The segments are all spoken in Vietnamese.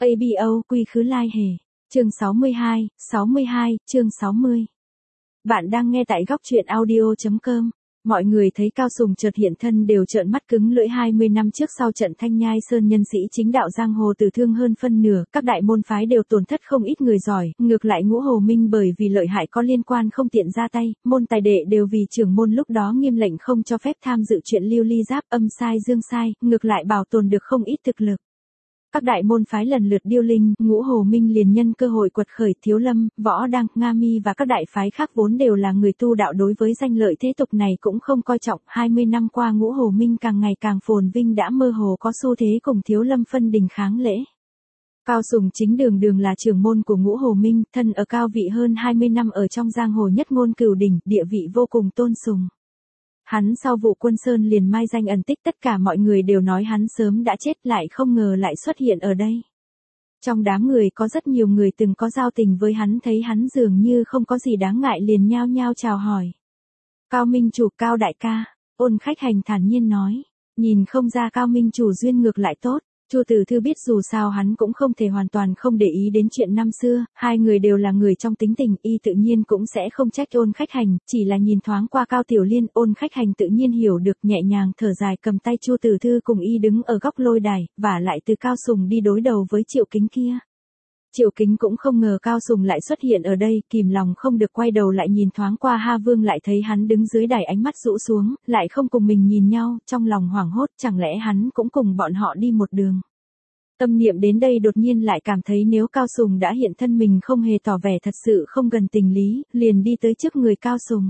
ABO quy khứ lai hề. Chương 62, chương 60. Bạn đang nghe tại góc truyện audio.com. Mọi người thấy Cao Sùng chợt hiện thân đều trợn mắt cứng lưỡi. 20 năm trước sau trận Thanh Nhai Sơn nhân sĩ chính đạo giang hồ tử thương hơn phân nửa, các đại môn phái đều tổn thất không ít người giỏi, ngược lại Ngũ Hồ Minh bởi vì lợi hại có liên quan không tiện ra tay, môn tài đệ đều vì trưởng môn lúc đó nghiêm lệnh không cho phép tham dự chuyện lưu ly giáp âm sai dương sai, ngược lại bảo tồn được không ít thực lực. Các đại môn phái lần lượt điêu linh, Ngũ Hồ Minh liền nhân cơ hội quật khởi. Thiếu Lâm, Võ Đăng, Nga Mi và các đại phái khác vốn đều là người tu đạo, đối với danh lợi thế tục này cũng không coi trọng. 20 năm qua Ngũ Hồ Minh càng ngày càng phồn vinh, đã mơ hồ có xu thế cùng Thiếu Lâm phân đình kháng lễ. Cao Sùng chính đường là trưởng môn của Ngũ Hồ Minh, thân ở cao vị hơn 20 năm ở trong giang hồ nhất ngôn cửu đỉnh, địa vị vô cùng tôn sùng. Hắn sau vụ Quân Sơn liền mai danh ẩn tích, tất cả mọi người đều nói hắn sớm đã chết, lại không ngờ lại xuất hiện ở đây. Trong đám người có rất nhiều người từng có giao tình với hắn, thấy hắn dường như không có gì đáng ngại liền nhao nhao chào hỏi. Cao Minh chủ, Cao đại ca, Ôn Khách Hành thản nhiên nói. Nhìn không ra Cao Minh chủ duyên ngược lại tốt. Chu Tử Thư biết dù sao hắn cũng không thể hoàn toàn không để ý đến chuyện năm xưa, hai người đều là người trong tính tình, y tự nhiên cũng sẽ không trách Ôn Khách Hành, chỉ là nhìn thoáng qua Cao Tiểu Liên, Ôn Khách Hành tự nhiên hiểu được, nhẹ nhàng thở dài cầm tay Chu Tử Thư cùng y đứng ở góc lôi đài, và lại từ Cao Sùng đi đối đầu với Triệu Kính kia. Triệu Kính cũng không ngờ Cao Sùng lại xuất hiện ở đây, kìm lòng không được quay đầu lại nhìn thoáng qua Ha Vương, lại thấy hắn đứng dưới đài ánh mắt rũ xuống, lại không cùng mình nhìn nhau, trong lòng hoảng hốt, chẳng lẽ hắn cũng cùng bọn họ đi một đường. Tâm niệm đến đây đột nhiên lại cảm thấy nếu Cao Sùng đã hiện thân mình không hề tỏ vẻ thật sự không gần tình lý, liền đi tới trước người Cao Sùng.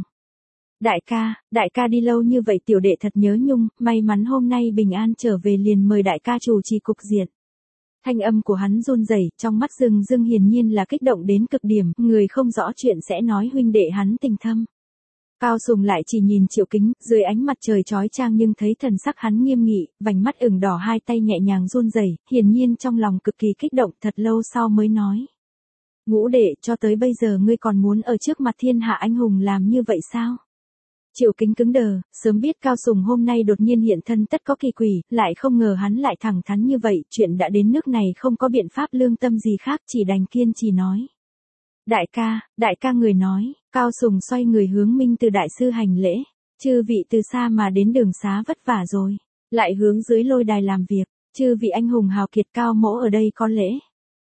Đại ca đi lâu như vậy tiểu đệ thật nhớ nhung, may mắn hôm nay bình an trở về liền mời đại ca chủ trì cục diện. Thanh âm của hắn run rẩy, trong mắt rưng hiển nhiên là kích động đến cực điểm, người không rõ chuyện sẽ nói huynh đệ hắn tình thâm. Cao Sùng lại chỉ nhìn Triệu Kính, dưới ánh mặt trời chói chang nhưng thấy thần sắc hắn nghiêm nghị, vành mắt ửng đỏ, hai tay nhẹ nhàng run rẩy, hiển nhiên trong lòng cực kỳ kích động, thật lâu sau mới nói. Ngũ đệ, cho tới bây giờ ngươi còn muốn ở trước mặt thiên hạ anh hùng làm như vậy sao? Triệu Kính cứng đờ, sớm biết Cao Sùng hôm nay đột nhiên hiện thân tất có kỳ quỷ, lại không ngờ hắn lại thẳng thắn như vậy, chuyện đã đến nước này không có biện pháp lương tâm gì khác, chỉ đành kiên trì nói. Đại ca người nói. Cao Sùng xoay người hướng Minh Từ đại sư hành lễ. Chư vị từ xa mà đến đường xá vất vả rồi, lại hướng dưới lôi đài làm việc. Chư vị anh hùng hào kiệt, Cao mỗ ở đây có lễ.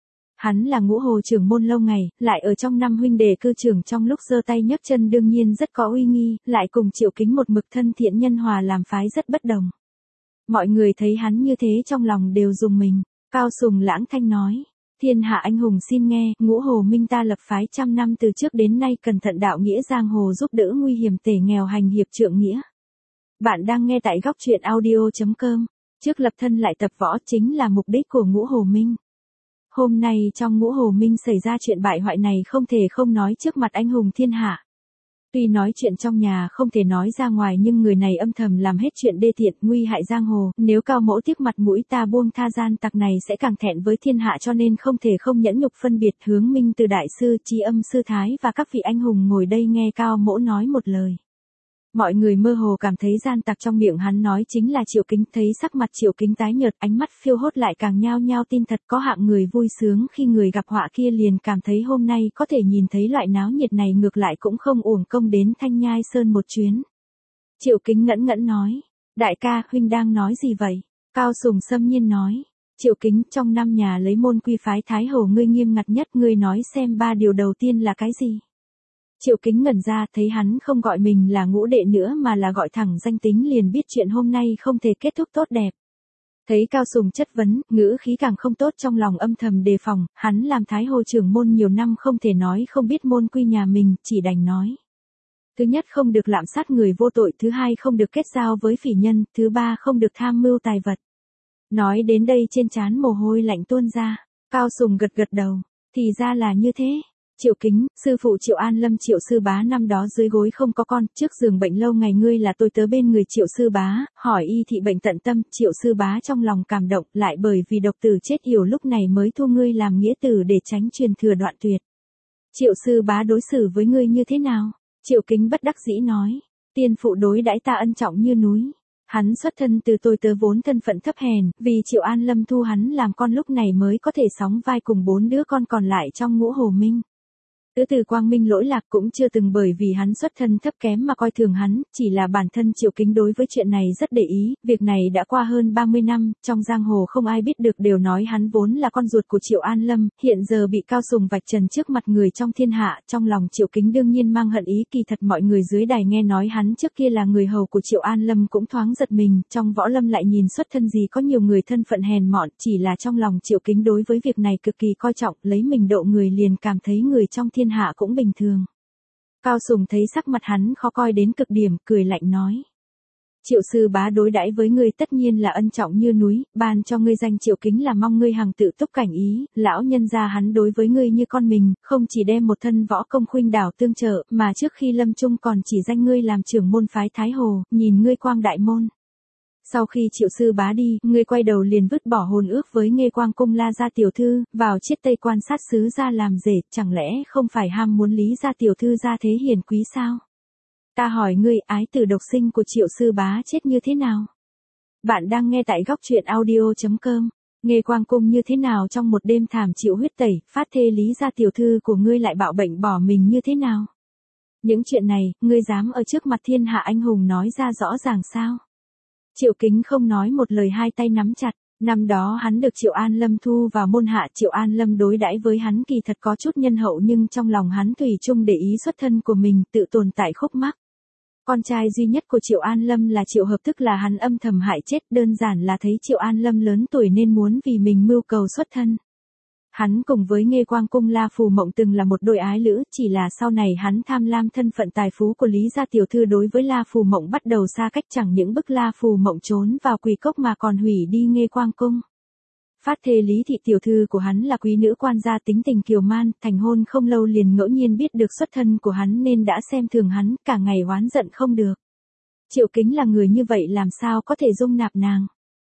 Hắn là Ngũ Hồ trưởng môn lâu ngày, lại ở trong năm huynh đệ cư trưởng, trong lúc giơ tay nhấc chân đương nhiên rất có uy nghi, lại cùng Triệu Kính một mực thân thiện nhân hòa làm phái rất bất đồng. Mọi người thấy hắn như thế trong lòng đều rùng mình. Cao Sùng lãng thanh nói. Thiên hạ anh hùng xin nghe, Ngũ Hồ Minh ta lập phái trăm năm từ trước đến nay cẩn thận đạo nghĩa giang hồ, giúp đỡ nguy hiểm tể nghèo, hành hiệp trượng nghĩa. Bạn đang nghe tại góc truyện audio.com. Trước lập thân lại tập võ chính là mục đích của Ngũ Hồ Minh. Hôm nay trong Ngũ Hồ Minh xảy ra chuyện bại hoại này không thể không nói trước mặt anh hùng thiên hạ. Tuy nói chuyện trong nhà không thể nói ra ngoài nhưng người này âm thầm làm hết chuyện đê tiện, nguy hại giang hồ, nếu Cao mỗ tiếc mặt mũi ta buông tha gian tặc này sẽ càng thẹn với thiên hạ, cho nên không thể không nhẫn nhục phân biệt. Hướng Minh Từ đại sư, Tri Âm sư thái và các vị anh hùng ngồi đây nghe Cao mỗ nói một lời. Mọi người mơ hồ cảm thấy gian tặc trong miệng hắn nói chính là Triệu Kính, thấy sắc mặt Triệu Kính tái nhợt, ánh mắt phiêu hốt lại càng nhao nhao tin thật. Có hạng người vui sướng khi người gặp họa kia liền cảm thấy hôm nay có thể nhìn thấy loại náo nhiệt này ngược lại cũng không uổng công đến Thanh Nhai Sơn một chuyến. Triệu Kính ngẩn nói. Đại ca, huynh đang nói gì vậy? Cao Sùng xâm nhiên nói. Triệu Kính, trong năm nhà lấy môn quy phái Thái Hồ ngươi nghiêm ngặt nhất, ngươi nói xem ba điều đầu tiên là cái gì? Triệu Kính ngẩn ra, thấy hắn không gọi mình là ngũ đệ nữa mà là gọi thẳng danh tính, liền biết chuyện hôm nay không thể kết thúc tốt đẹp. Thấy Cao Sùng chất vấn, ngữ khí càng không tốt, trong lòng âm thầm đề phòng, hắn làm Thái Hồ trưởng môn nhiều năm không thể nói không biết môn quy nhà mình, chỉ đành nói. Thứ nhất không được lạm sát người vô tội, thứ hai không được kết giao với phỉ nhân, thứ ba không được tham mưu tài vật. Nói đến đây trên trán mồ hôi lạnh tuôn ra. Cao Sùng gật đầu, thì ra là như thế. Triệu Kính, sư phụ Triệu An Lâm Triệu sư bá năm đó dưới gối không có con, trước giường bệnh lâu ngày ngươi là tôi tớ bên người Triệu sư bá, hỏi y thị bệnh tận tâm, Triệu sư bá trong lòng cảm động, lại bởi vì độc tử chết yểu lúc này mới thu ngươi làm nghĩa tử để tránh truyền thừa đoạn tuyệt. Triệu sư bá đối xử với ngươi như thế nào? Triệu Kính bất đắc dĩ nói. Tiên phụ đối đãi ta ân trọng như núi. Hắn xuất thân từ tôi tớ vốn thân phận thấp hèn, vì Triệu An Lâm thu hắn làm con lúc này mới có thể sóng vai cùng 4 đứa con còn lại trong ngũ Hồ Minh. Tứ từ Quang Minh lỗi lạc cũng chưa từng bởi vì hắn xuất thân thấp kém mà coi thường hắn, chỉ là bản thân Triệu Kính đối với chuyện này rất để ý, việc này đã qua hơn 30 năm, trong giang hồ không ai biết được đều nói hắn vốn là con ruột của Triệu An Lâm, hiện giờ bị Cao Sùng vạch trần trước mặt người trong thiên hạ, trong lòng Triệu Kính đương nhiên mang hận ý, kỳ thật mọi người dưới đài nghe nói hắn trước kia là người hầu của Triệu An Lâm cũng thoáng giật mình, trong võ lâm lại nhìn xuất thân gì có nhiều người thân phận hèn mọn, chỉ là trong lòng Triệu Kính đối với việc này cực kỳ coi trọng, lấy mình độ người liền cảm thấy người trong thiên hạ cũng bình thường. Cao Sùng thấy sắc mặt hắn khó coi đến cực điểm, cười lạnh nói. Triệu sư bá đối đãi với ngươi tất nhiên là ân trọng như núi, ban cho ngươi danh Triệu Kính là mong ngươi hằng tự túc cảnh ý, lão nhân gia hắn đối với ngươi như con mình, không chỉ đem một thân võ công khuynh đảo tương trợ, mà trước khi lâm chung còn chỉ danh ngươi làm trưởng môn phái Thái Hồ, nhìn ngươi quang đại môn. Sau khi Triệu sư bá đi, ngươi quay đầu liền vứt bỏ hôn ước với Nghê Quang cung La gia tiểu thư, vào chiết Tây quan sát sứ gia làm rể, chẳng lẽ không phải ham muốn Lý gia tiểu thư gia thế hiền quý sao? Ta hỏi ngươi, ái tử độc sinh của Triệu sư bá chết như thế nào? Bạn đang nghe tại góc truyện audio.com. Nghê Quang cung như thế nào trong một đêm thảm chịu huyết tẩy, phát thê Lý gia tiểu thư của ngươi lại bạo bệnh bỏ mình như thế nào? Những chuyện này, ngươi dám ở trước mặt thiên hạ anh hùng nói ra rõ ràng sao? Triệu Kính không nói một lời, hai tay nắm chặt. Năm đó hắn được Triệu An Lâm thu vào môn hạ, Triệu An Lâm đối đãi với hắn kỳ thật có chút nhân hậu, nhưng trong lòng hắn thủy chung để ý xuất thân của mình, tự tồn tại khúc mắc. Con trai duy nhất của Triệu An Lâm là Triệu Hợp, tức là hắn âm thầm hại chết, đơn giản là thấy Triệu An Lâm lớn tuổi nên muốn vì mình mưu cầu xuất thân. Hắn cùng với Nghê Quang cung La Phù Mộng từng là một đôi ái lữ, chỉ là sau này hắn tham lam thân phận tài phú của Lý gia tiểu thư, đối với La Phù Mộng bắt đầu xa cách, chẳng những bức La Phù Mộng trốn vào Quỳ Cốc mà còn hủy đi Nghê Quang cung. Phát thê Lý thị tiểu thư của hắn là quý nữ quan gia, tính tình kiều man, thành hôn không lâu liền ngẫu nhiên biết được xuất thân của hắn nên đã xem thường hắn, cả ngày oán giận không được. Triệu Kính là người như vậy làm sao có thể dung nạp nàng.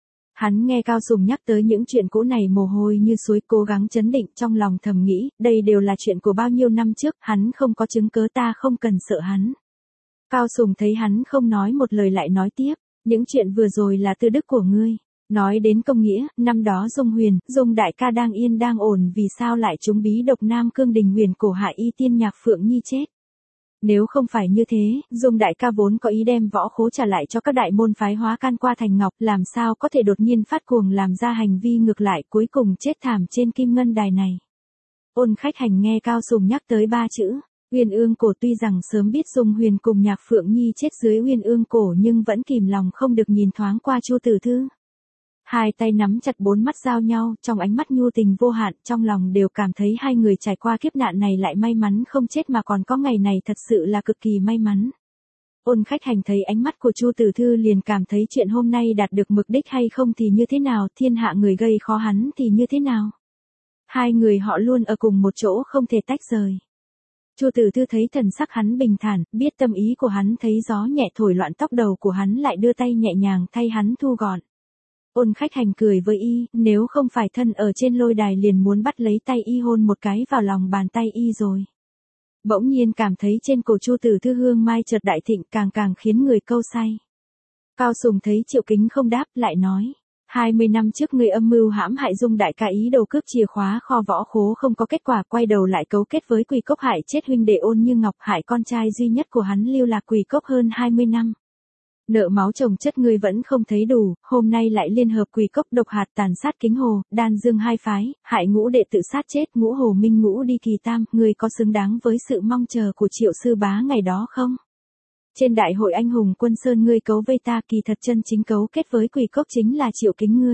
Hắn nghe Cao Sùng nhắc tới những chuyện cũ này mồ hôi như suối, cố gắng trấn định, trong lòng thầm nghĩ, đây đều là chuyện của bao nhiêu năm trước, hắn không có chứng cớ, ta không cần sợ hắn. Cao Sùng thấy hắn không nói một lời lại nói tiếp, những chuyện vừa rồi là tư đức của ngươi. Nói đến công nghĩa, năm đó Dung Huyền, Dung đại ca đang yên đang ổn, vì sao lại trúng bí độc Nam Cương Đình Huyền cổ hại y tiên Nhạc Phượng Nhi chết? Nếu không phải như thế, Dung đại ca vốn có ý đem võ khố trả lại cho các đại môn phái hóa can qua thành ngọc, làm sao có thể đột nhiên phát cuồng làm ra hành vi ngược lại, cuối cùng chết thảm trên kim ngân đài này. Ôn Khách Hành nghe Cao Sùng nhắc tới ba chữ Uyên Ương cổ, tuy rằng sớm biết Dung Huyền cùng Nhạc Phượng Nhi chết dưới Uyên Ương cổ, nhưng vẫn kìm lòng không được nhìn thoáng qua Chu Tử Thư. Hai tay nắm chặt, bốn mắt giao nhau, trong ánh mắt nhu tình vô hạn, trong lòng đều cảm thấy hai người trải qua kiếp nạn này lại may mắn không chết mà còn có ngày này, thật sự là cực kỳ may mắn. Ôn Khách Hành thấy ánh mắt của Chu Tử Thư liền cảm thấy chuyện hôm nay đạt được mục đích hay không thì như thế nào, thiên hạ người gây khó hắn thì như thế nào. Hai người họ luôn ở cùng một chỗ không thể tách rời. Chu Tử Thư thấy thần sắc hắn bình thản, biết tâm ý của hắn, thấy gió nhẹ thổi loạn tóc đầu của hắn lại đưa tay nhẹ nhàng thay hắn thu gọn. Ôn Khách Hành cười với y, nếu không phải thân ở trên lôi đài liền muốn bắt lấy tay y hôn một cái vào lòng bàn tay y rồi. Bỗng nhiên cảm thấy trên cổ Chu Tử Thư hương mai chợt đại thịnh, càng càng khiến người câu say. Cao Sùng thấy Triệu Kính không đáp, lại nói, 20 năm trước người âm mưu hãm hại Dung đại ca, ý đồ cướp chìa khóa kho võ khố không có kết quả, quay đầu lại cấu kết với Quỳ Cốc hại chết huynh đệ Ôn Như Ngọc, hại con trai duy nhất của hắn lưu lạc Quỳ Cốc hơn 20 năm. Nợ máu chồng chất ngươi vẫn không thấy đủ, hôm nay lại liên hợp Quỳ Cốc độc hạt tàn sát Kính Hồ, Đan Dương hai phái, hại ngũ đệ tự sát chết, ngũ Hồ Minh ngũ đi kỳ tam, ngươi có xứng đáng với sự mong chờ của Triệu sư bá ngày đó không? Trên đại hội anh hùng Quân Sơn ngươi cấu vây ta, kỳ thật chân chính cấu kết với Quỳ Cốc chính là Triệu Kính ngươi.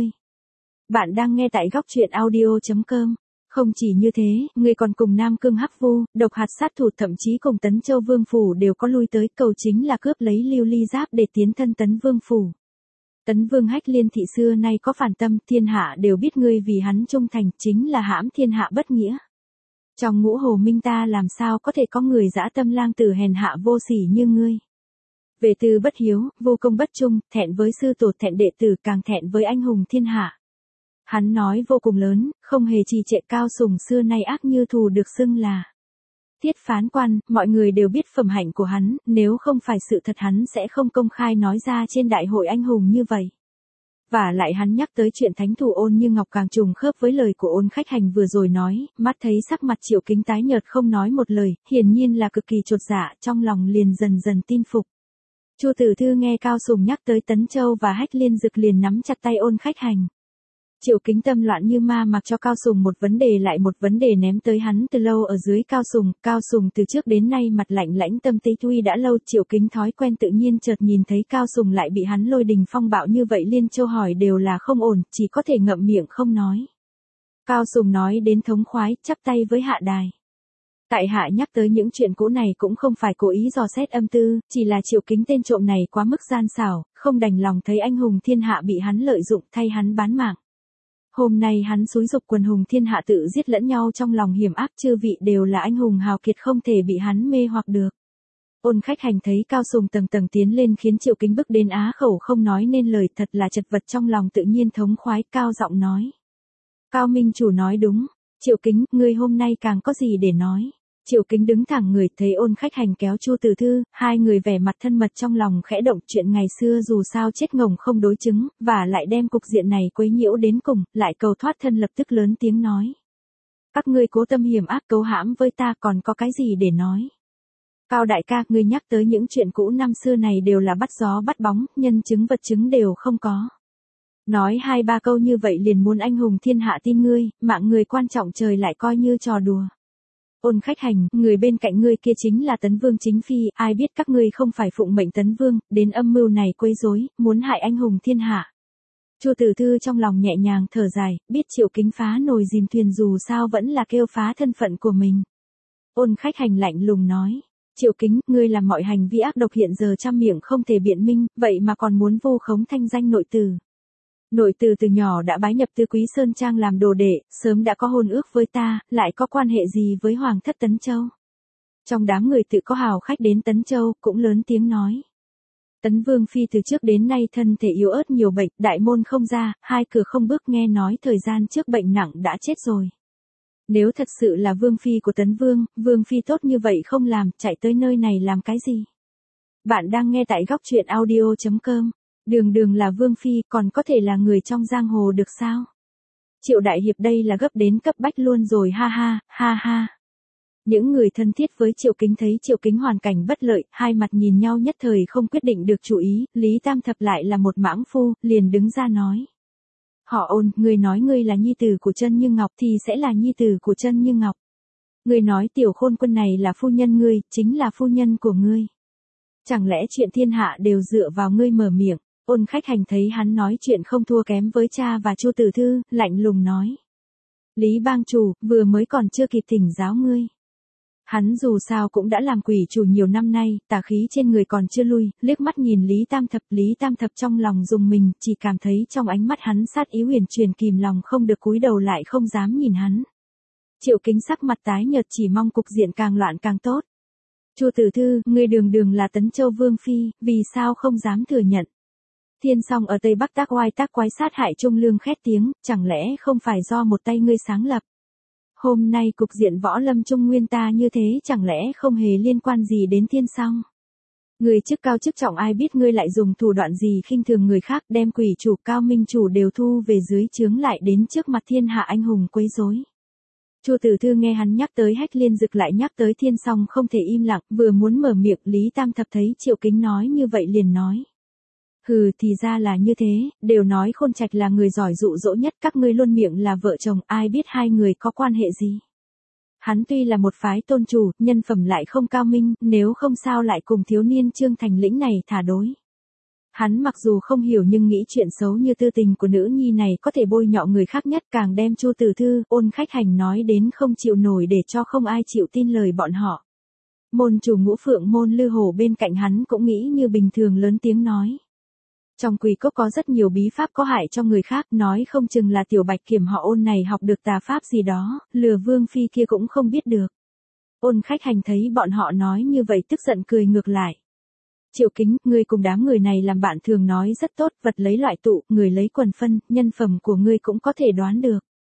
Bạn đang nghe tại góc truyện audio.com. Không chỉ như thế, ngươi còn cùng Nam Cương Hắc Vu, độc hạt sát thủ, thậm chí cùng Tấn Châu Vương phủ đều có lui tới, cầu chính là cướp lấy Lưu Ly Giáp để tiến thân Tấn Vương phủ. Tấn Vương Hách Liên thị xưa nay có phản tâm, thiên hạ đều biết ngươi vì hắn trung thành, chính là hãm thiên hạ bất nghĩa. Trong ngũ Hồ Minh ta làm sao có thể có người dã tâm lang tử hèn hạ vô sỉ như ngươi. Về tư bất hiếu, vô công bất trung, thẹn với sư tổ, thẹn đệ tử, càng thẹn với anh hùng thiên hạ. Hắn nói vô cùng lớn, không hề trì trệ. Cao Sùng xưa nay ác như thù được xưng là Tiết phán quan, mọi người đều biết phẩm hạnh của hắn, nếu không phải sự thật hắn sẽ không công khai nói ra trên đại hội anh hùng như vậy. Và lại hắn nhắc tới chuyện thánh thủ Ôn Như Ngọc càng trùng khớp với lời của Ôn Khách Hành vừa rồi nói, mắt thấy sắc mặt Triệu Kính tái nhợt không nói một lời, hiển nhiên là cực kỳ chột dạ, trong lòng liền dần dần tin phục. Chu Tử Thư nghe Cao Sùng nhắc tới Tấn Châu và Hách Liên Dực liền nắm chặt tay Ôn Khách Hành. Triệu Kính tâm loạn như ma mặc cho Cao Sùng một vấn đề lại một vấn đề ném tới hắn từ lâu ở dưới Cao Sùng từ trước đến nay mặt lạnh lãnh tâm tí tuy đã lâu Triệu Kính thói quen tự nhiên chợt nhìn thấy Cao Sùng lại bị hắn lôi đình phong bạo như vậy liên châu hỏi đều là không ổn, chỉ có thể ngậm miệng không nói. Cao Sùng nói đến thống khoái, chắp tay với Hạ Đài. Tại hạ nhắc tới những chuyện cũ này cũng không phải cố ý dò xét âm tư, chỉ là Triệu Kính tên trộm này quá mức gian xảo, không đành lòng thấy anh hùng thiên hạ bị hắn lợi dụng thay hắn bán mạng. Hôm nay hắn xúi giục quần hùng thiên hạ tự giết lẫn nhau trong lòng hiểm ác chư vị đều là anh hùng hào kiệt không thể bị hắn mê hoặc được. Ôn Khách Hành thấy Cao Sùng tầng tầng tiến lên khiến Triệu Kính bức đến á khẩu không nói nên lời thật là chật vật trong lòng tự nhiên thống khoái cao giọng nói. Cao Minh Chủ nói đúng, Triệu Kính, ngươi hôm nay càng có gì để nói. Triệu Kính đứng thẳng người thấy Ôn Khách Hành kéo Chu Tử Thư, hai người vẻ mặt thân mật trong lòng khẽ động chuyện ngày xưa dù sao chết ngồng không đối chứng, và lại đem cục diện này quấy nhiễu đến cùng, lại cầu thoát thân lập tức lớn tiếng nói. Các ngươi cố tâm hiểm ác cấu hãm với ta còn có cái gì để nói. Cao đại ca, ngươi nhắc tới những chuyện cũ năm xưa này đều là bắt gió bắt bóng, nhân chứng vật chứng đều không có. Nói hai ba câu như vậy liền muốn anh hùng thiên hạ tin ngươi, mạng người quan trọng trời lại coi như trò đùa. Ôn Khách Hành, người bên cạnh ngươi kia chính là Tấn Vương chính phi, ai biết các ngươi không phải phụng mệnh Tấn Vương, đến âm mưu này quấy rối, muốn hại anh hùng thiên hạ. Chu Tử Thư trong lòng nhẹ nhàng thở dài, biết Triệu Kính phá nồi dìm thuyền dù sao vẫn là kêu phá thân phận của mình. Ôn Khách Hành lạnh lùng nói, Triệu Kính, ngươi làm mọi hành vi ác độc hiện giờ trăm miệng không thể biện minh, vậy mà còn muốn vu khống thanh danh nội tử. Nội tử từ nhỏ đã bái nhập Tư Quý Sơn Trang làm đồ đệ, sớm đã có hôn ước với ta, lại có quan hệ gì với Hoàng thất Tấn Châu. Trong đám người tự có hào khách đến Tấn Châu, cũng lớn tiếng nói. Tấn Vương Phi từ trước đến nay thân thể yếu ớt nhiều bệnh, đại môn không ra, hai cửa không bước nghe nói thời gian trước bệnh nặng đã chết rồi. Nếu thật sự là Vương Phi của Tấn Vương, Vương Phi tốt như vậy không làm, chạy tới nơi này làm cái gì? Bạn đang nghe tại góc truyện audio.com. Đường đường là Vương Phi còn có thể là người trong giang hồ được sao? Triệu Đại Hiệp đây là gấp đến cấp bách luôn rồi ha ha, ha ha. Những người thân thiết với Triệu Kính thấy Triệu Kính hoàn cảnh bất lợi, hai mặt nhìn nhau nhất thời không quyết định được chủ ý, Lý Tam Thập lại là một mãng phu, liền đứng ra nói. Họ Ôn, ngươi nói ngươi là nhi tử của Chân Như Ngọc thì sẽ là nhi tử của Chân Như Ngọc. Ngươi nói Tiểu Khôn Quân này là phu nhân ngươi, chính là phu nhân của ngươi. Chẳng lẽ chuyện thiên hạ đều dựa vào ngươi mở miệng? Ôn Khách Hành thấy hắn nói chuyện không thua kém với cha và Chu Tử Thư, lạnh lùng nói. Lý Bang Chủ, vừa mới còn chưa kịp thỉnh giáo ngươi. Hắn dù sao cũng đã làm quỷ chủ nhiều năm nay, tà khí trên người còn chưa lui, liếc mắt nhìn Lý Tam Thập trong lòng dùng mình, chỉ cảm thấy trong ánh mắt hắn sát ý huyền truyền kìm lòng không được cúi đầu lại không dám nhìn hắn. Triệu Kính sắc mặt tái nhợt chỉ mong cục diện càng loạn càng tốt. Chu Tử Thư, ngươi đường đường là Tấn Châu Vương Phi, vì sao không dám thừa nhận? Thiên Song ở Tây Bắc tác oai tác quái sát hại Trung Lương khét tiếng, chẳng lẽ không phải do một tay ngươi sáng lập? Hôm nay cục diện võ lâm Trung Nguyên ta như thế chẳng lẽ không hề liên quan gì đến Thiên Song? Người chức cao chức trọng ai biết ngươi lại dùng thủ đoạn gì khinh thường người khác đem quỷ chủ Cao Minh Chủ đều thu về dưới trướng lại đến trước mặt thiên hạ anh hùng quấy rối. Chu Tử Thư nghe hắn nhắc tới Hách Liên Dực lại nhắc tới Thiên Song không thể im lặng, vừa muốn mở miệng Lý Tam Thập thấy Triệu Kính nói như vậy liền nói. Hừ thì ra là như thế, đều nói Khôn Trạch là người giỏi dụ dỗ nhất các ngươi luôn miệng là vợ chồng ai biết hai người có quan hệ gì. Hắn tuy là một phái tôn chủ, nhân phẩm lại không cao minh, nếu không sao lại cùng thiếu niên Trương Thành Lĩnh này thả đối. Hắn mặc dù không hiểu nhưng nghĩ chuyện xấu như tư tình của nữ nhi này có thể bôi nhọ người khác nhất càng đem Chu Tử Thư, Ôn Khách Hành nói đến không chịu nổi để cho không ai chịu tin lời bọn họ. Môn chủ Ngũ Phượng Môn Lư Hổ bên cạnh hắn cũng nghĩ như bình thường lớn tiếng nói. Trong Quỷ Cốc có rất nhiều bí pháp có hại cho người khác, nói không chừng là tiểu Bạch Kiểm họ Ôn này học được tà pháp gì đó, lừa Vương Phi kia cũng không biết được. Ôn Khách Hành thấy bọn họ nói như vậy tức giận cười ngược lại. Triệu Kính, ngươi cùng đám người này làm bạn thường nói rất tốt, vật lấy loại tụ, người lấy quần phân, nhân phẩm của ngươi cũng có thể đoán được.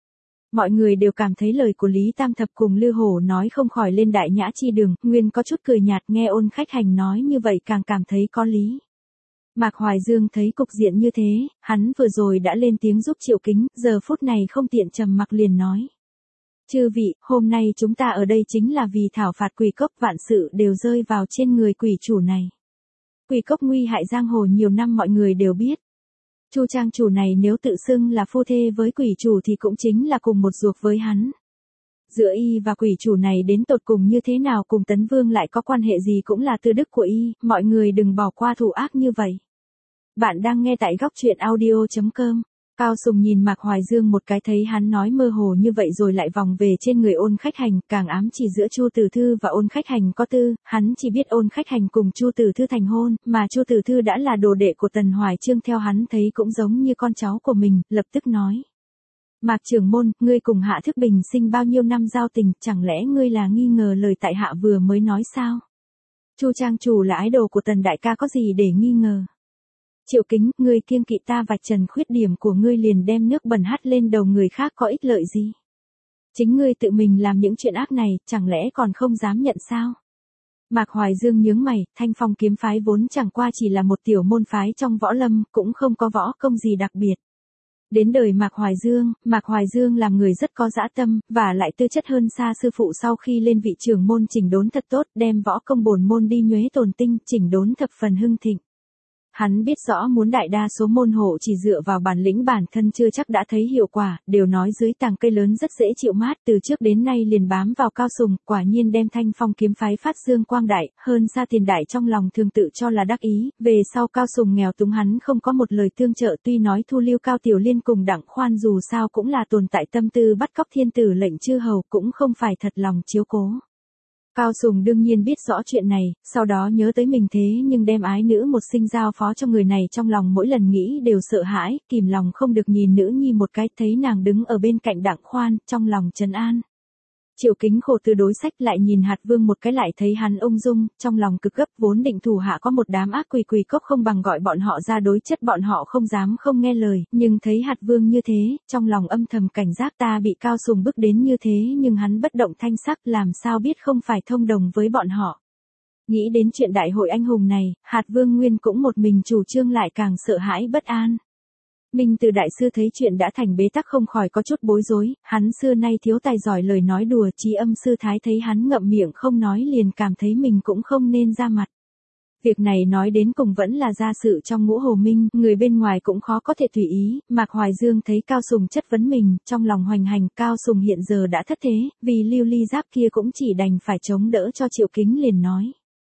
Mọi người đều cảm thấy lời của Lý Tam Thập cùng Lư Hổ nói không khỏi lên đại nhã chi đường, Nguyên có chút cười nhạt nghe Ôn Khách Hành nói như vậy càng cảm thấy có lý. Mạc Hoài Dương thấy cục diện như thế, hắn vừa rồi đã lên tiếng giúp Triệu Kính, giờ phút này không tiện trầm mặc liền nói. Chư vị, hôm nay chúng ta ở đây chính là vì thảo phạt quỷ cốc, vạn sự đều rơi vào trên người quỷ chủ này. Quỷ cốc nguy hại giang hồ nhiều năm mọi người đều biết. Chu trang chủ này nếu tự xưng là phu thê với quỷ chủ thì cũng chính là cùng một ruột với hắn. Giữa y và quỷ chủ này đến tột cùng như thế nào, cùng Tấn Vương lại có quan hệ gì cũng là tư đức của y, mọi người đừng bỏ qua thủ ác như vậy. Bạn đang nghe tại góc truyện audio.com. Cao Sùng nhìn Mạc Hoài Dương một cái, thấy hắn nói mơ hồ như vậy rồi lại vòng về trên người Ôn Khách Hành, càng ám chỉ giữa Chu Tử Thư và Ôn Khách Hành có tư, hắn chỉ biết Ôn Khách Hành cùng Chu Tử Thư thành hôn, mà Chu Tử Thư đã là đồ đệ của Tần Hoài Chương, theo hắn thấy cũng giống như con cháu của mình, lập tức nói. Mạc trưởng môn, ngươi cùng Hạ Thức Bình sinh bao nhiêu năm giao tình, chẳng lẽ ngươi là nghi ngờ lời tại hạ vừa mới nói sao? Chu trang chủ là ái đồ của Tần đại ca, có gì để nghi ngờ? Triệu Kính, ngươi kiêng kỵ ta vạch trần khuyết điểm của ngươi liền đem nước bẩn hắt lên đầu người khác có ích lợi gì? Chính ngươi tự mình làm những chuyện ác này, chẳng lẽ còn không dám nhận sao? Mạc Hoài Dương nhướng mày, Thanh Phong kiếm phái vốn chẳng qua chỉ là một tiểu môn phái trong võ lâm, cũng không có võ công gì đặc biệt. Đến đời Mạc Hoài Dương làm người rất có dã tâm, và lại tư chất hơn xa sư phụ, sau khi lên vị trưởng môn chỉnh đốn thật tốt, đem võ công bổn môn đi nhuế tồn tinh, chỉnh đốn thập phần hưng thịnh. Hắn biết rõ muốn đại đa số môn hộ chỉ dựa vào bản lĩnh bản thân chưa chắc đã thấy hiệu quả, đều nói dưới tàng cây lớn rất dễ chịu mát, từ trước đến nay liền bám vào Cao Sùng, quả nhiên đem Thanh Phong kiếm phái phát dương quang đại, hơn xa Tiền đại trong lòng thường tự cho là đắc ý, về sau Cao Sùng nghèo túng hắn không có một lời tương trợ, tuy nói thu lưu Cao Tiểu Liên cùng Đặng Khoan dù sao cũng là tồn tại tâm tư bắt cóc thiên tử lệnh chư hầu, cũng không phải thật lòng chiếu cố. Cao Sùng đương nhiên biết rõ chuyện này, sau đó nhớ tới mình thế nhưng đem ái nữ một sinh giao phó cho người này, trong lòng mỗi lần nghĩ đều sợ hãi, kìm lòng không được nhìn nữ nhi một cái, thấy nàng đứng ở bên cạnh Đặng Khoan, trong lòng trấn an. Triệu Kính khổ từ đối sách lại nhìn Hạt Vương một cái, lại thấy hắn ung dung, trong lòng cực gấp, vốn định thủ hạ có một đám ác quỷ cốc, không bằng gọi bọn họ ra đối chất, bọn họ không dám không nghe lời, nhưng thấy Hạt Vương như thế, trong lòng âm thầm cảnh giác, ta bị Cao Sùng bức đến như thế nhưng hắn bất động thanh sắc, làm sao biết không phải thông đồng với bọn họ. Nghĩ đến chuyện đại hội anh hùng này, Hạt Vương nguyên cũng một mình chủ trương, lại càng sợ hãi bất an. Minh Từ đại sư thấy chuyện đã thành bế tắc không khỏi có chút bối rối, hắn xưa nay thiếu tài giỏi lời nói đùa, Trí Âm sư thái thấy hắn ngậm miệng không nói liền cảm thấy mình cũng không nên ra mặt. Việc này nói đến cùng vẫn là gia sự trong Ngũ Hồ Minh, người bên ngoài cũng khó có thể tùy ý, Mạc Hoài Dương thấy Cao Sùng chất vấn mình, trong lòng hoành hành, Cao Sùng hiện giờ đã thất thế, vì Lưu Ly Giáp kia cũng chỉ đành phải chống đỡ cho Triệu Kính, liền nói.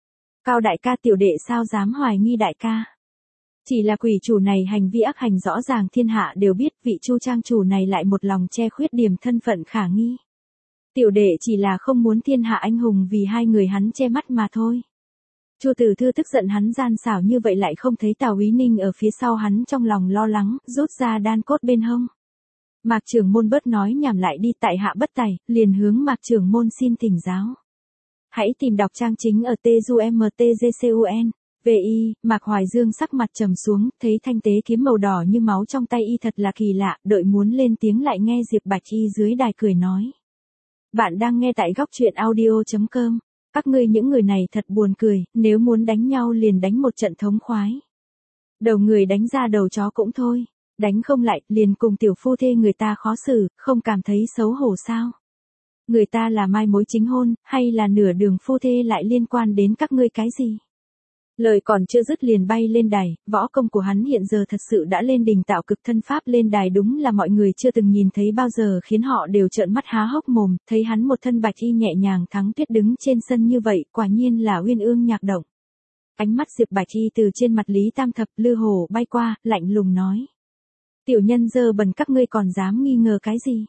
Cao đại ca, tiểu đệ sao dám hoài nghi đại ca. Chỉ là quỷ chủ này hành vi ác hành rõ ràng, thiên hạ đều biết, vị Chu trang chủ này lại một lòng che khuyết điểm thân phận khả nghi. Tiểu đệ chỉ là không muốn thiên hạ anh hùng vì hai người hắn che mắt mà thôi. Chu Tử Thư tức giận hắn gian xảo như vậy, lại không thấy Tào Úy Ninh ở phía sau hắn, trong lòng lo lắng, rút ra đan cốt bên hông. Mạc trưởng môn bớt nói nhảm lại đi, tại hạ bất tài, liền hướng Mạc trưởng môn xin thỉnh giáo. Hãy tìm đọc trang chính ở TUMTGCUN. VI, Mạc Hoài Dương sắc mặt trầm xuống, thấy thanh tế kiếm màu đỏ như máu trong tay y thật là kỳ lạ, đợi muốn lên tiếng lại nghe Diệp Bạch Y dưới đài cười nói. Bạn đang nghe tại góc truyện audio.com. Các ngươi những người này thật buồn cười, nếu muốn đánh nhau liền đánh một trận thống khoái. Đầu người đánh ra đầu chó cũng thôi, đánh không lại, liền cùng tiểu phu thê người ta khó xử, không cảm thấy xấu hổ sao? Người ta là mai mối chính hôn, hay là nửa đường phu thê lại liên quan đến các ngươi cái gì? Lời còn chưa dứt liền bay lên đài, võ công của hắn hiện giờ thật sự đã lên đỉnh, tạo cực thân pháp lên đài đúng là mọi người chưa từng nhìn thấy bao giờ, khiến họ đều trợn mắt há hốc mồm, thấy hắn một thân bạch y nhẹ nhàng thắng tuyết đứng trên sân như vậy, quả nhiên là uyên ương nhạc động. Ánh mắt Diệp Bạch Y từ trên mặt Lý Tam Thập Lư Hồ bay qua, lạnh lùng nói. Tiểu nhân dơ bẩn, các ngươi còn dám nghi ngờ cái gì?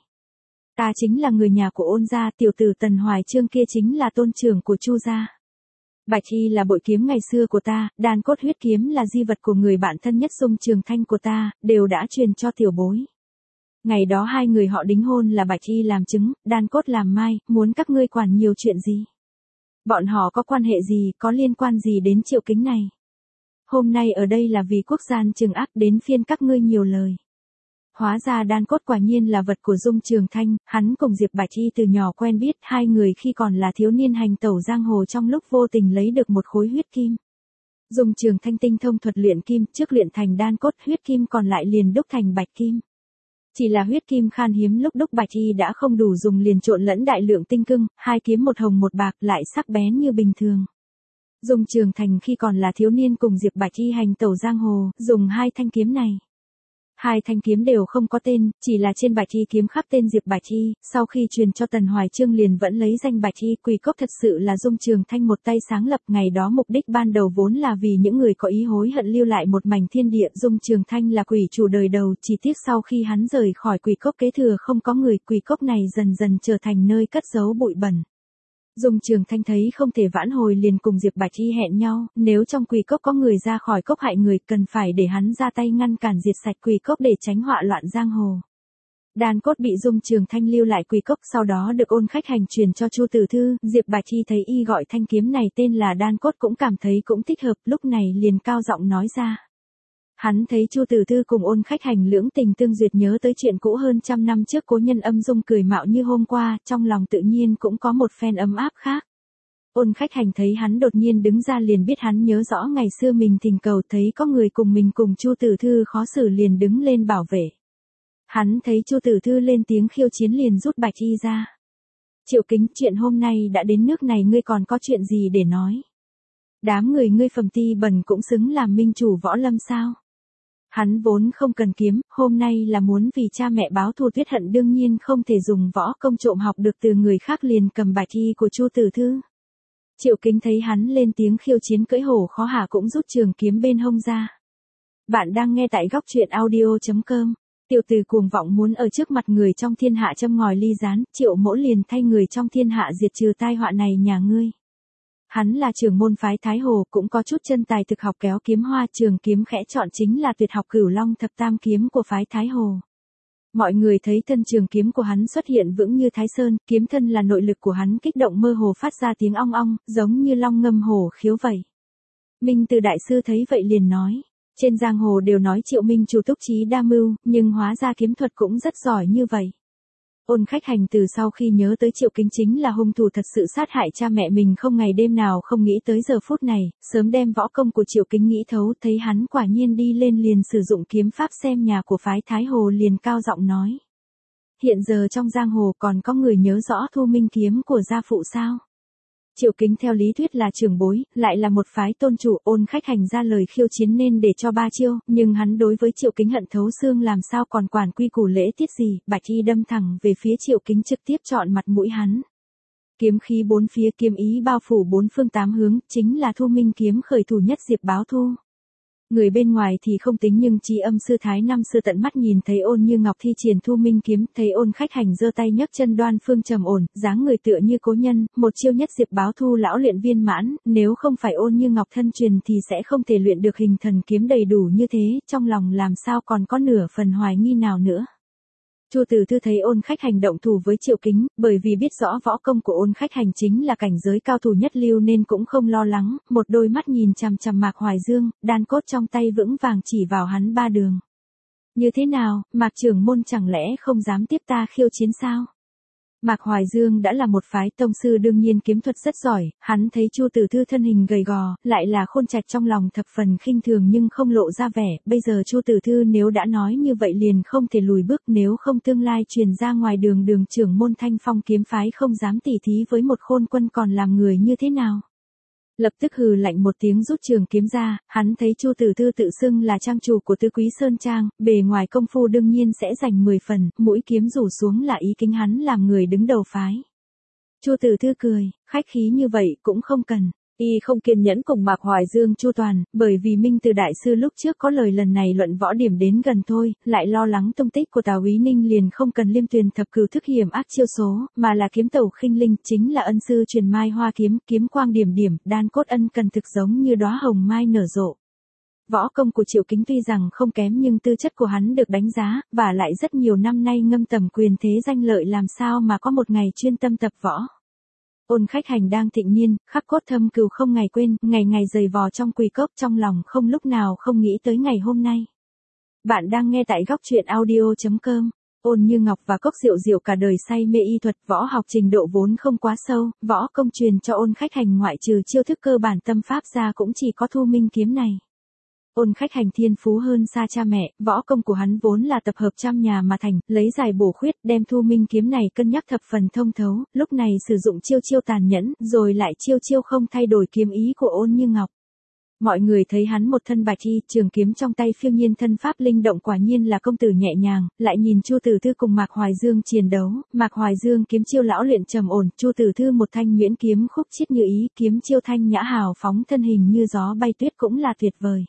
Ta chính là người nhà của Ôn gia, tiểu tử Tần Hoài Chương kia chính là tôn trưởng của Chu gia. Bạch y là bội kiếm ngày xưa của ta, đan cốt huyết kiếm là di vật của người bạn thân nhất Dung Trường Thanh của ta, đều đã truyền cho tiểu bối. Ngày đó hai người họ đính hôn là Bạch y làm chứng, đan cốt làm mai, muốn các ngươi quản nhiều chuyện gì? Bọn họ có quan hệ gì, có liên quan gì đến Triệu Kính này? Hôm nay ở đây là vì quốc gian trừng ác, đến phiên các ngươi nhiều lời. Hóa ra đan cốt quả nhiên là vật của Dung Trường Thanh, hắn cùng Diệp Bạch Y từ nhỏ quen biết, hai người khi còn là thiếu niên hành tẩu giang hồ trong lúc vô tình lấy được một khối huyết kim. Dung Trường Thanh tinh thông thuật luyện kim, trước luyện thành đan cốt, huyết kim còn lại liền đúc thành bạch kim. Chỉ là huyết kim khan hiếm, lúc đúc Bạch Y đã không đủ dùng, liền trộn lẫn đại lượng tinh cưng, hai kiếm một hồng một bạc, lại sắc bén như bình thường. Dung Trường Thành khi còn là thiếu niên cùng Diệp Bạch Y hành tẩu giang hồ, dùng hai thanh kiếm này. Hai thanh kiếm đều không có tên, chỉ là trên Bạch Y kiếm khắc tên Diệp Bạch Y, sau khi truyền cho Tần Hoài Chương liền vẫn lấy danh Bạch Y. Quỷ cốc thật sự là Dung Trường Thanh một tay sáng lập, ngày đó mục đích ban đầu vốn là vì những người có ý hối hận lưu lại một mảnh thiên địa. Dung Trường Thanh là quỷ chủ đời đầu, chỉ tiếc sau khi hắn rời khỏi quỷ cốc kế thừa không có người, quỷ cốc này dần dần trở thành nơi cất giấu bụi bẩn. Dung Trường Thanh thấy không thể vãn hồi liền cùng Diệp Bạch Y hẹn nhau, nếu trong quỷ cốc có người ra khỏi cốc hại người, cần phải để hắn ra tay ngăn cản diệt sạch quỷ cốc để tránh họa loạn giang hồ. Đan cốt bị Dung Trường Thanh lưu lại quỷ cốc, sau đó được Ôn Khách Hành truyền cho Chu Tử Thư. Diệp Bạch Y thấy y gọi thanh kiếm này tên là đan cốt cũng cảm thấy cũng thích hợp, lúc này liền cao giọng nói ra. Hắn thấy Chu Tử Thư cùng Ôn Khách Hành lưỡng tình tương duyệt, nhớ tới chuyện cũ hơn trăm năm trước, cố nhân âm dung cười mạo như hôm qua, trong lòng tự nhiên cũng có một phen ấm áp khác. Ôn Khách Hành thấy hắn đột nhiên đứng ra liền biết hắn nhớ rõ ngày xưa mình thỉnh cầu, thấy có người cùng mình cùng Chu Tử Thư khó xử liền đứng lên bảo vệ. Hắn thấy Chu Tử Thư lên tiếng khiêu chiến liền rút Bạch Y ra. Triệu Kính, chuyện hôm nay đã đến nước này, ngươi còn có chuyện gì để nói? Đám người ngươi phẩm ti bẩn cũng xứng làm minh chủ võ lâm sao? Hắn vốn không cần kiếm, hôm nay là muốn vì cha mẹ báo thù tuyết hận, đương nhiên không thể dùng võ công trộm học được từ người khác, liền cầm Bạch Y của Chu Tử Thư. Triệu Kính thấy hắn lên tiếng khiêu chiến, cưỡi hổ khó hả cũng rút trường kiếm bên hông ra. Bạn đang nghe tại góc truyện audio.com. Tiểu tử cuồng vọng muốn ở trước mặt người trong thiên hạ châm ngòi ly gián, Triệu Mỗ liền thay người trong thiên hạ diệt trừ tai họa này nhà ngươi. Hắn là trưởng môn phái Thái Hồ, cũng có chút chân tài thực học kéo kiếm hoa, trường kiếm khẽ chọn chính là tuyệt học Cửu Long thập tam kiếm của phái Thái Hồ. Mọi người thấy thân trường kiếm của hắn xuất hiện vững như Thái Sơn, kiếm thân là nội lực của hắn kích động mơ hồ phát ra tiếng ong ong, giống như long ngâm hổ khiếu vậy. Minh Từ đại sư thấy vậy liền nói, trên giang hồ đều nói Triệu Minh chủ túc trí đa mưu, nhưng hóa ra kiếm thuật cũng rất giỏi như vậy. Ôn Khách Hành từ sau khi nhớ tới Triệu Kính chính là hung thủ thật sự sát hại cha mẹ mình, không ngày đêm nào không nghĩ tới giờ phút này, sớm đem võ công của Triệu Kính nghĩ thấu, thấy hắn quả nhiên đi lên liền sử dụng kiếm pháp xem nhà của phái Thái Hồ liền cao giọng nói. Hiện giờ trong giang hồ còn có người nhớ rõ Thu Minh kiếm của gia phụ sao? Triệu Kính theo lý thuyết là trưởng bối, lại là một phái tôn chủ, Ôn Khách Hành ra lời khiêu chiến nên để cho 3 chiêu, nhưng hắn đối với Triệu Kính hận thấu xương, làm sao còn quản quy củ lễ tiết gì. Bạch Y đâm thẳng về phía Triệu Kính, trực tiếp chọn mặt mũi hắn. Kiếm khí bốn phía, kiếm ý bao phủ bốn phương tám hướng, chính là Thu Minh kiếm khởi thủ nhất Diệp Báo Thu. Người bên ngoài thì không tính, nhưng Trí Âm sư Thái năm xưa tận mắt nhìn thấy Ôn Như Ngọc thi triển Thu Minh kiếm, thấy Ôn Khách Hành giơ tay nhấc chân đoan phương trầm ổn, dáng người tựa như cố nhân, một chiêu nhất Diệp Báo Thu lão luyện viên mãn, nếu không phải Ôn Như Ngọc thân truyền thì sẽ không thể luyện được hình thần kiếm đầy đủ như thế, trong lòng làm sao còn có nửa phần hoài nghi nào nữa. Chu Tử Thư thấy Ôn Khách Hành động thủ với Triệu Kính, bởi vì biết rõ võ công của Ôn Khách Hành chính là cảnh giới cao thủ nhất lưu nên cũng không lo lắng, một đôi mắt nhìn chằm chằm Mạc Hoài Dương, đan cốt trong tay vững vàng chỉ vào hắn 3 đường. Như thế nào, Mạc trưởng môn chẳng lẽ không dám tiếp ta khiêu chiến sao? Mạc Hoài Dương đã là một phái tông sư, đương nhiên kiếm thuật rất giỏi, hắn thấy Chu Tử Thư thân hình gầy gò, lại là khôn trạch, trong lòng thập phần khinh thường nhưng không lộ ra vẻ, bây giờ Chu Tử Thư nếu đã nói như vậy liền không thể lùi bước, nếu không tương lai truyền ra ngoài đường trưởng môn Thanh Phong kiếm phái không dám tỉ thí với một khôn quân còn làm người như thế nào. Lập tức hừ lạnh một tiếng rút trường kiếm ra, hắn thấy Chu Tử Thư tự xưng là trang chủ của Tứ Quý Sơn Trang, bề ngoài công phu đương nhiên sẽ giành 10 phần, mũi kiếm rủ xuống là ý kính hắn làm người đứng đầu phái. Chu Tử Thư cười, khách khí như vậy cũng không cần. Y không kiên nhẫn cùng Mạc Hoài Dương chu toàn, bởi vì Minh Từ đại sư lúc trước có lời lần này luận võ điểm đến gần thôi, lại lo lắng tung tích của Tào Úy Ninh liền không cần Liêm Tuyền thập cửu thức hiểm ác chiêu số, mà là kiếm tẩu khinh linh, chính là ân sư truyền Mai Hoa kiếm, kiếm quang điểm điểm, đan cốt ân cần thực giống như đóa hồng mai nở rộ. Võ công của Triệu Kính tuy rằng không kém nhưng tư chất của hắn được đánh giá, và lại rất nhiều năm nay ngâm tầm quyền thế danh lợi, làm sao mà có một ngày chuyên tâm tập võ. Ôn Khách Hành đang thịnh niên, khắc cốt thâm cừu không ngày quên, ngày ngày giày vò trong quỷ cốc, trong lòng không lúc nào không nghĩ tới ngày hôm nay. Bạn đang nghe tại góc truyện audio.com. Ôn Như Ngọc và Cốc Diệu Diệu cả đời say mê y thuật, võ học trình độ vốn không quá sâu, võ công truyền cho Ôn Khách Hành ngoại trừ chiêu thức cơ bản tâm pháp ra cũng chỉ có Thu Minh kiếm này. Ôn Khách Hành thiên phú hơn xa cha mẹ, võ công của hắn vốn là tập hợp trăm nhà mà thành, lấy giải bổ khuyết, đem Thu Minh kiếm này cân nhắc thập phần thông thấu, lúc này sử dụng chiêu tàn nhẫn, rồi lại chiêu không thay đổi kiếm ý của Ôn Như Ngọc. Mọi người thấy hắn một thân bạch y, trường kiếm trong tay phiêu nhiên, thân pháp linh động, quả nhiên là công tử nhẹ nhàng, lại nhìn Chu Tử Thư cùng Mạc Hoài Dương chiến đấu, Mạc Hoài Dương kiếm chiêu lão luyện trầm ổn, Chu Tử Thư một thanh nhuyễn kiếm khúc chiết như ý, kiếm chiêu thanh nhã hào phóng, thân hình như gió bay tuyết cũng là tuyệt vời.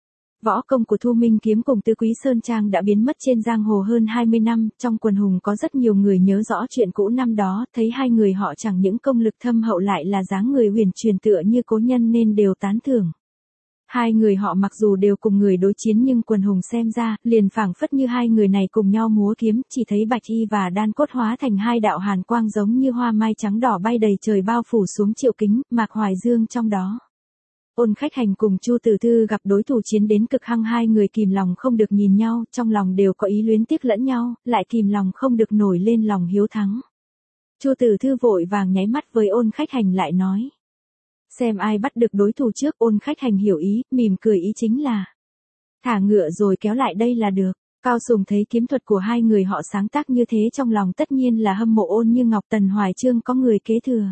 Võ công của Thu Minh kiếm cùng Tứ Quý Sơn Trang đã biến mất trên giang hồ hơn 20 năm, trong quần hùng có rất nhiều người nhớ rõ chuyện cũ năm đó, thấy hai người họ chẳng những công lực thâm hậu lại là dáng người huyền truyền tựa như cố nhân nên đều tán thưởng. Hai người họ mặc dù đều cùng người đối chiến nhưng quần hùng xem ra, liền phảng phất như hai người này cùng nhau múa kiếm, chỉ thấy bạch y và đan cốt hóa thành hai đạo hàn quang giống như hoa mai trắng đỏ bay đầy trời bao phủ xuống Triệu Kính, Mạc Hoài Dương trong đó. Ôn Khách Hành cùng Chu Tử Thư gặp đối thủ chiến đến cực hăng, hai người kìm lòng không được nhìn nhau, trong lòng đều có ý luyến tiếc lẫn nhau, lại kìm lòng không được nổi lên lòng hiếu thắng. Chu Tử Thư vội vàng nháy mắt với Ôn Khách Hành lại nói: xem ai bắt được đối thủ trước. Ôn Khách Hành hiểu ý, mỉm cười, ý chính là thả ngựa rồi kéo lại đây là được. Cao Sùng thấy kiếm thuật của hai người họ sáng tác như thế, trong lòng tất nhiên là hâm mộ Ôn Như Ngọc. Tần Hoài Chương có người kế thừa.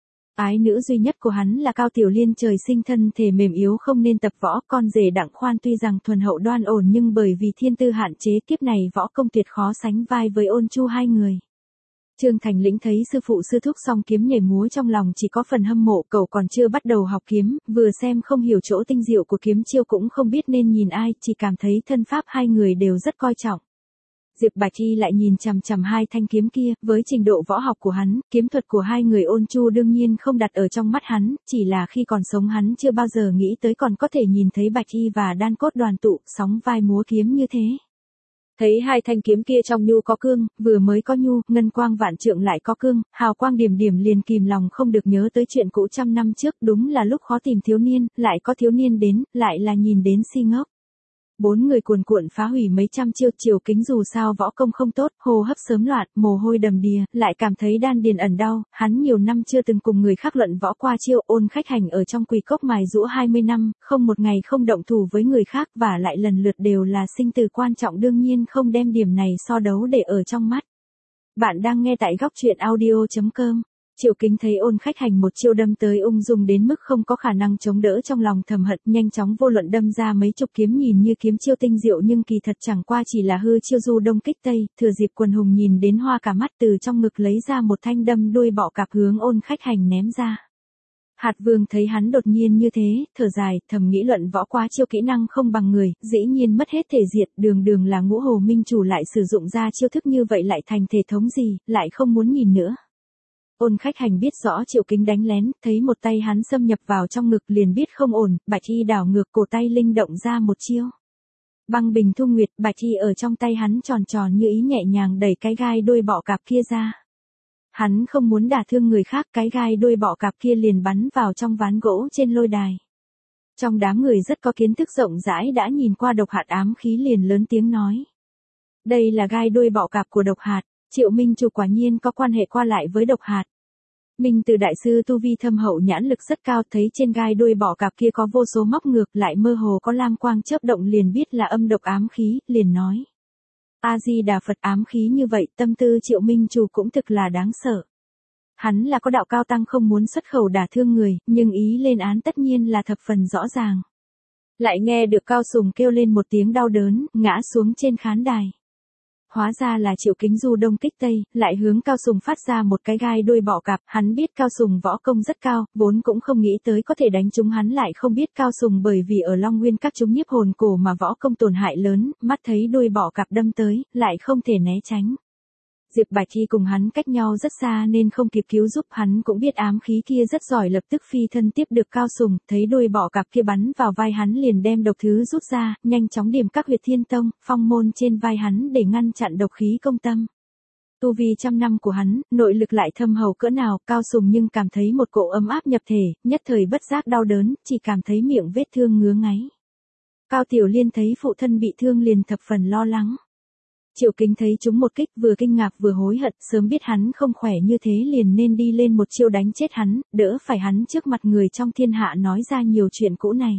Ái nữ duy nhất của hắn là Cao Tiểu Liên, trời sinh thân thể mềm yếu không nên tập võ, con rể Đặng Khoan tuy rằng thuần hậu đoan ổn nhưng bởi vì thiên tư hạn chế, kiếp này võ công tuyệt khó sánh vai với Ôn Chu hai người. Trương Thành Lĩnh thấy sư phụ sư thúc song kiếm nhảy múa, trong lòng chỉ có phần hâm mộ, cậu còn chưa bắt đầu học kiếm, vừa xem không hiểu chỗ tinh diệu của kiếm chiêu, cũng không biết nên nhìn ai, chỉ cảm thấy thân pháp hai người đều rất coi trọng. Diệp Bạch Y lại nhìn chằm chằm hai thanh kiếm kia, với trình độ võ học của hắn, kiếm thuật của hai người Ôn Chu đương nhiên không đặt ở trong mắt hắn, chỉ là khi còn sống hắn chưa bao giờ nghĩ tới còn có thể nhìn thấy Bạch Y và đan cốt đoàn tụ, sóng vai múa kiếm như thế. Thấy hai thanh kiếm kia trong nhu có cương, vừa mới có nhu, ngân quang vạn trượng lại có cương, hào quang điểm điểm, liền kìm lòng không được nhớ tới chuyện cũ trăm năm trước, đúng là lúc khó tìm thiếu niên, lại có thiếu niên đến, lại là nhìn đến si ngốc. Bốn người cuồn cuộn phá hủy mấy trăm chiêu. Triệu Kính dù sao võ công không tốt, hô hấp sớm loạn, mồ hôi đầm đìa, lại cảm thấy đan điền ẩn đau, hắn nhiều năm chưa từng cùng người khác luận võ qua chiêu. Ôn Khách Hành ở trong Quỳ Cốc mài giũa 20 năm, không một ngày không động thủ với người khác, và lại lần lượt đều là sinh tử quan trọng, đương nhiên không đem điểm này so đấu để ở trong mắt. Bạn đang nghe tại góc truyện audio.com. Triệu Kính thấy Ôn Khách Hành một chiêu đâm tới ung dung đến mức không có khả năng chống đỡ, trong lòng thầm hận, nhanh chóng vô luận đâm ra mấy chục kiếm, nhìn như kiếm chiêu tinh diệu nhưng kỳ thật chẳng qua chỉ là hư chiêu du đông kích tây. Thừa dịp quần hùng nhìn đến hoa cả mắt, từ trong ngực lấy ra một thanh đâm đuôi bọ cạp hướng Ôn Khách Hành ném ra. Hạt Vương thấy hắn đột nhiên như thế, thở dài, thầm nghĩ luận võ quá chiêu kỹ năng không bằng người, dĩ nhiên mất hết thể diệt, đường là Ngũ Hồ Minh Chủ lại sử dụng ra chiêu thức như vậy lại thành thể thống gì, lại không muốn nhìn nữa. Ôn Khách Hành biết rõ Triệu Kính đánh lén, thấy một tay hắn xâm nhập vào trong ngực liền biết không ổn, Bạch Y đảo ngược cổ tay linh động ra một chiêu. Băng bình thu nguyệt, Bạch Y ở trong tay hắn tròn tròn như ý, nhẹ nhàng đẩy cái gai đuôi bọ cạp kia ra. Hắn không muốn đả thương người khác, cái gai đuôi bọ cạp kia liền bắn vào trong ván gỗ trên lôi đài. Trong đám người rất có kiến thức rộng rãi đã nhìn qua độc hạt ám khí liền lớn tiếng nói: đây là gai đuôi bọ cạp của độc hạt. Triệu Minh Chủ quả nhiên có quan hệ qua lại với độc hạt. Minh Từ đại sư tu vi thâm hậu, nhãn lực rất cao, thấy trên gai đuôi bọ cạp kia có vô số móc ngược, lại mơ hồ có lam quang chớp động, liền biết là âm độc ám khí, liền nói: A Di Đà Phật, ám khí như vậy, tâm tư Triệu Minh Chủ cũng thực là đáng sợ. Hắn là có đạo cao tăng, không muốn xuất khẩu đả thương người, nhưng ý lên án tất nhiên là thập phần rõ ràng. Lại nghe được Cao Sùng kêu lên một tiếng đau đớn, ngã xuống trên khán đài. Hóa ra là Triệu Kính du đông kích tây, lại hướng Cao Sùng phát ra một cái gai đuôi bọ cạp. Hắn biết Cao Sùng võ công rất cao, vốn cũng không nghĩ tới có thể đánh trúng hắn, lại không biết Cao Sùng bởi vì ở Long Nguyên các chúng nhiếp hồn cổ mà võ công tổn hại lớn, mắt thấy đuôi bọ cạp đâm tới, lại không thể né tránh. Diệp Bạch Y cùng hắn cách nhau rất xa nên không kịp cứu giúp, hắn cũng biết ám khí kia rất giỏi, lập tức phi thân tiếp được Cao Sùng, thấy đuôi bọ cạp kia bắn vào vai hắn liền đem độc thứ rút ra, nhanh chóng điểm các huyệt thiên tông, phong môn trên vai hắn để ngăn chặn độc khí công tâm. Tu vi trăm năm của hắn, nội lực lại thâm hậu cỡ nào, Cao Sùng nhưng cảm thấy một cỗ ấm áp nhập thể, nhất thời bất giác đau đớn, chỉ cảm thấy miệng vết thương ngứa ngáy. Cao Tiểu Liên thấy phụ thân bị thương liền thập phần lo lắng. Triệu Kính thấy chúng một kích vừa kinh ngạc vừa hối hận, sớm biết hắn không khỏe như thế liền nên đi lên một chiêu đánh chết hắn, đỡ phải hắn trước mặt người trong thiên hạ nói ra nhiều chuyện cũ này.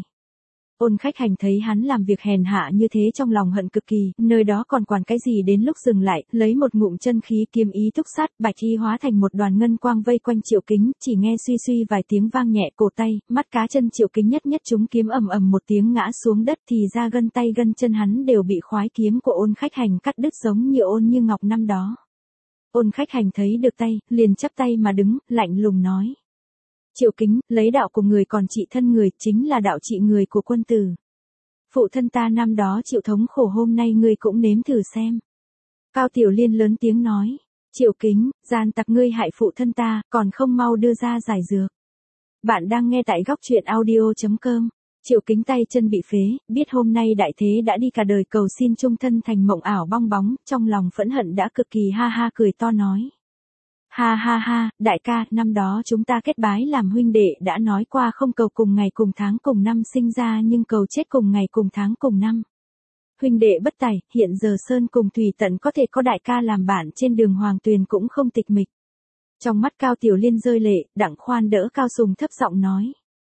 Ôn Khách Hành thấy hắn làm việc hèn hạ như thế trong lòng hận cực kỳ, nơi đó còn quản cái gì đến lúc dừng lại, lấy một ngụm chân khí kiếm ý thúc sát, bạch y hóa thành một đoàn ngân quang vây quanh Triệu Kính, chỉ nghe suy suy vài tiếng vang nhẹ cổ tay, mắt cá chân Triệu Kính nhất nhất chúng kiếm ầm ầm một tiếng ngã xuống đất thì ra gân tay gân chân hắn đều bị khoái kiếm của Ôn Khách Hành cắt đứt giống như Ôn Như Ngọc năm đó. Ôn Khách Hành thấy được tay, liền chắp tay mà đứng, lạnh lùng nói. Triệu Kính, lấy đạo của người còn trị thân người, chính là đạo trị người của quân tử. Phụ thân ta năm đó chịu thống khổ hôm nay ngươi cũng nếm thử xem. Cao Tiểu Liên lớn tiếng nói. Triệu Kính, gian tặc ngươi hại phụ thân ta, còn không mau đưa ra giải dược. Bạn đang nghe tại góc truyện audio.com. Triệu Kính tay chân bị phế, biết hôm nay đại thế đã đi cả đời cầu xin chung thân thành mộng ảo bong bóng, trong lòng phẫn hận đã cực kỳ ha ha cười to nói. Ha ha ha, đại ca, năm đó chúng ta kết bái làm huynh đệ đã nói qua không cầu cùng ngày cùng tháng cùng năm sinh ra nhưng cầu chết cùng ngày cùng tháng cùng năm. Huynh đệ bất tài, hiện giờ Sơn cùng Thủy Tận có thể có đại ca làm bạn trên đường Hoàng Tuyền cũng không tịch mịch. Trong mắt Cao Tiểu Liên rơi lệ, Đặng Khoan đỡ Cao Sùng thấp giọng nói.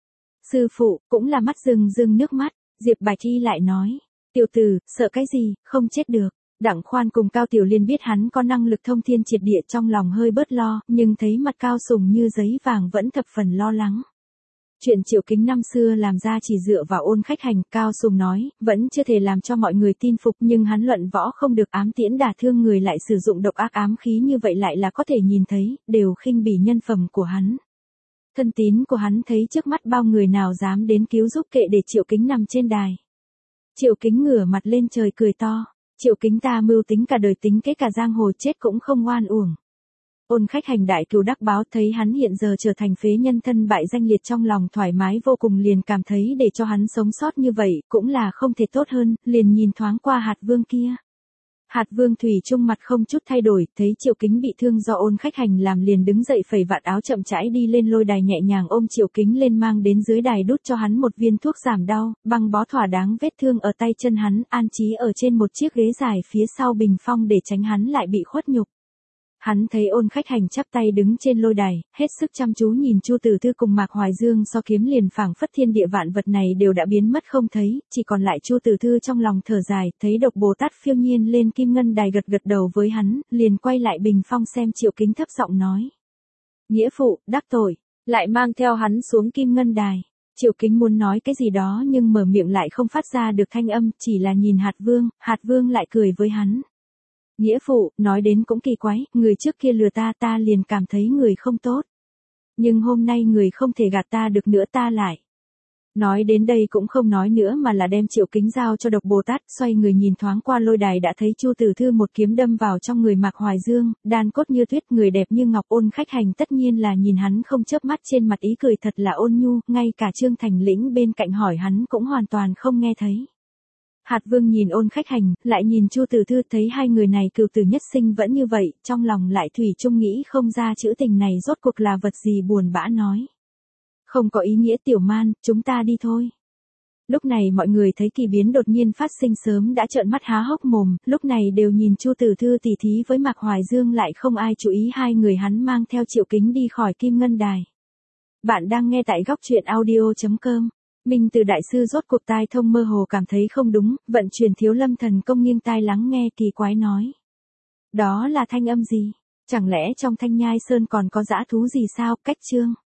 Sư phụ, cũng là mắt rưng rưng nước mắt, Diệp Bạch Y lại nói. Tiểu tử, sợ cái gì, không chết được. Đặng Khoan cùng Cao Tiểu Liên biết hắn có năng lực thông thiên triệt địa trong lòng hơi bớt lo, nhưng thấy mặt Cao Sùng như giấy vàng vẫn thập phần lo lắng. Chuyện Triệu Kính năm xưa làm ra chỉ dựa vào Ôn Khách Hành, Cao Sùng nói, vẫn chưa thể làm cho mọi người tin phục nhưng hắn luận võ không được ám tiễn đả thương người lại sử dụng độc ác ám khí như vậy lại là có thể nhìn thấy, đều khinh bỉ nhân phẩm của hắn. Thân tín của hắn thấy trước mắt bao người nào dám đến cứu giúp kệ để Triệu Kính nằm trên đài. Triệu Kính ngửa mặt lên trời cười to. Triệu Kính ta mưu tính cả đời tính kế cả giang hồ chết cũng không oan uổng. Ôn Khách Hành đại cừu đắc báo thấy hắn hiện giờ trở thành phế nhân thân bại danh liệt trong lòng thoải mái vô cùng liền cảm thấy để cho hắn sống sót như vậy cũng là không thể tốt hơn, liền nhìn thoáng qua Hạt Vương kia. Hạt Vương thủy chung mặt không chút thay đổi, thấy Triệu Kính bị thương do Ôn Khách Hành làm liền đứng dậy phẩy vạt áo chậm rãi đi lên lôi đài nhẹ nhàng ôm Triệu Kính lên mang đến dưới đài đút cho hắn một viên thuốc giảm đau, băng bó thỏa đáng vết thương ở tay chân hắn, an trí ở trên một chiếc ghế dài phía sau bình phong để tránh hắn lại bị khuất nhục. Hắn thấy Ôn Khách Hành chắp tay đứng trên lôi đài, hết sức chăm chú nhìn Chu Tử Thư cùng Mạc Hoài Dương so kiếm liền phảng phất thiên địa vạn vật này đều đã biến mất không thấy, chỉ còn lại Chu Tử Thư trong lòng thở dài, thấy Độc Bồ Tát phiêu nhiên lên Kim Ngân Đài gật gật đầu với hắn, liền quay lại bình phong xem Triệu Kính thấp giọng nói. Nghĩa phụ, đắc tội, lại mang theo hắn xuống Kim Ngân Đài. Triệu Kính muốn nói cái gì đó nhưng mở miệng lại không phát ra được thanh âm, chỉ là nhìn Hạt Vương lại cười với hắn. Nghĩa phụ, nói đến cũng kỳ quái, người trước kia lừa ta liền cảm thấy người không tốt. Nhưng hôm nay người không thể gạt ta được nữa ta lại. Nói đến đây cũng không nói nữa mà là đem Triệu Kính giao cho Độc Bồ Tát, xoay người nhìn thoáng qua lôi đài đã thấy Chu Tử Thư một kiếm đâm vào trong người Mạc Hoài Dương, đan cốt như tuyết, người đẹp như ngọc. Ôn Khách Hành tất nhiên là nhìn hắn không chớp mắt, trên mặt ý cười thật là ôn nhu, ngay cả Trương Thành Lĩnh bên cạnh hỏi hắn cũng hoàn toàn không nghe thấy. Hạt Vương nhìn Ôn Khách Hành, lại nhìn Chu Tử Thư, thấy hai người này cừu tử nhất sinh vẫn như vậy, trong lòng lại thủy chung nghĩ không ra chữ tình này rốt cuộc là vật gì, buồn bã nói. Không có ý nghĩa Tiểu Man, chúng ta đi thôi. Lúc này mọi người thấy kỳ biến đột nhiên phát sinh sớm đã trợn mắt há hốc mồm, lúc này đều nhìn Chu Tử Thư tỉ thí với Mạc Hoài Dương lại không ai chú ý hai người hắn mang theo Triệu Kính đi khỏi Kim Ngân Đài. Bạn đang nghe tại góc truyện audio.com. Minh Từ đại sư rốt cuộc tai thông mơ hồ cảm thấy không đúng, vận chuyển Thiếu Lâm thần công nghiêng tai lắng nghe kỳ quái nói. Đó là thanh âm gì? Chẳng lẽ trong Thanh Nhai Sơn còn có dã thú gì sao? Cách chương.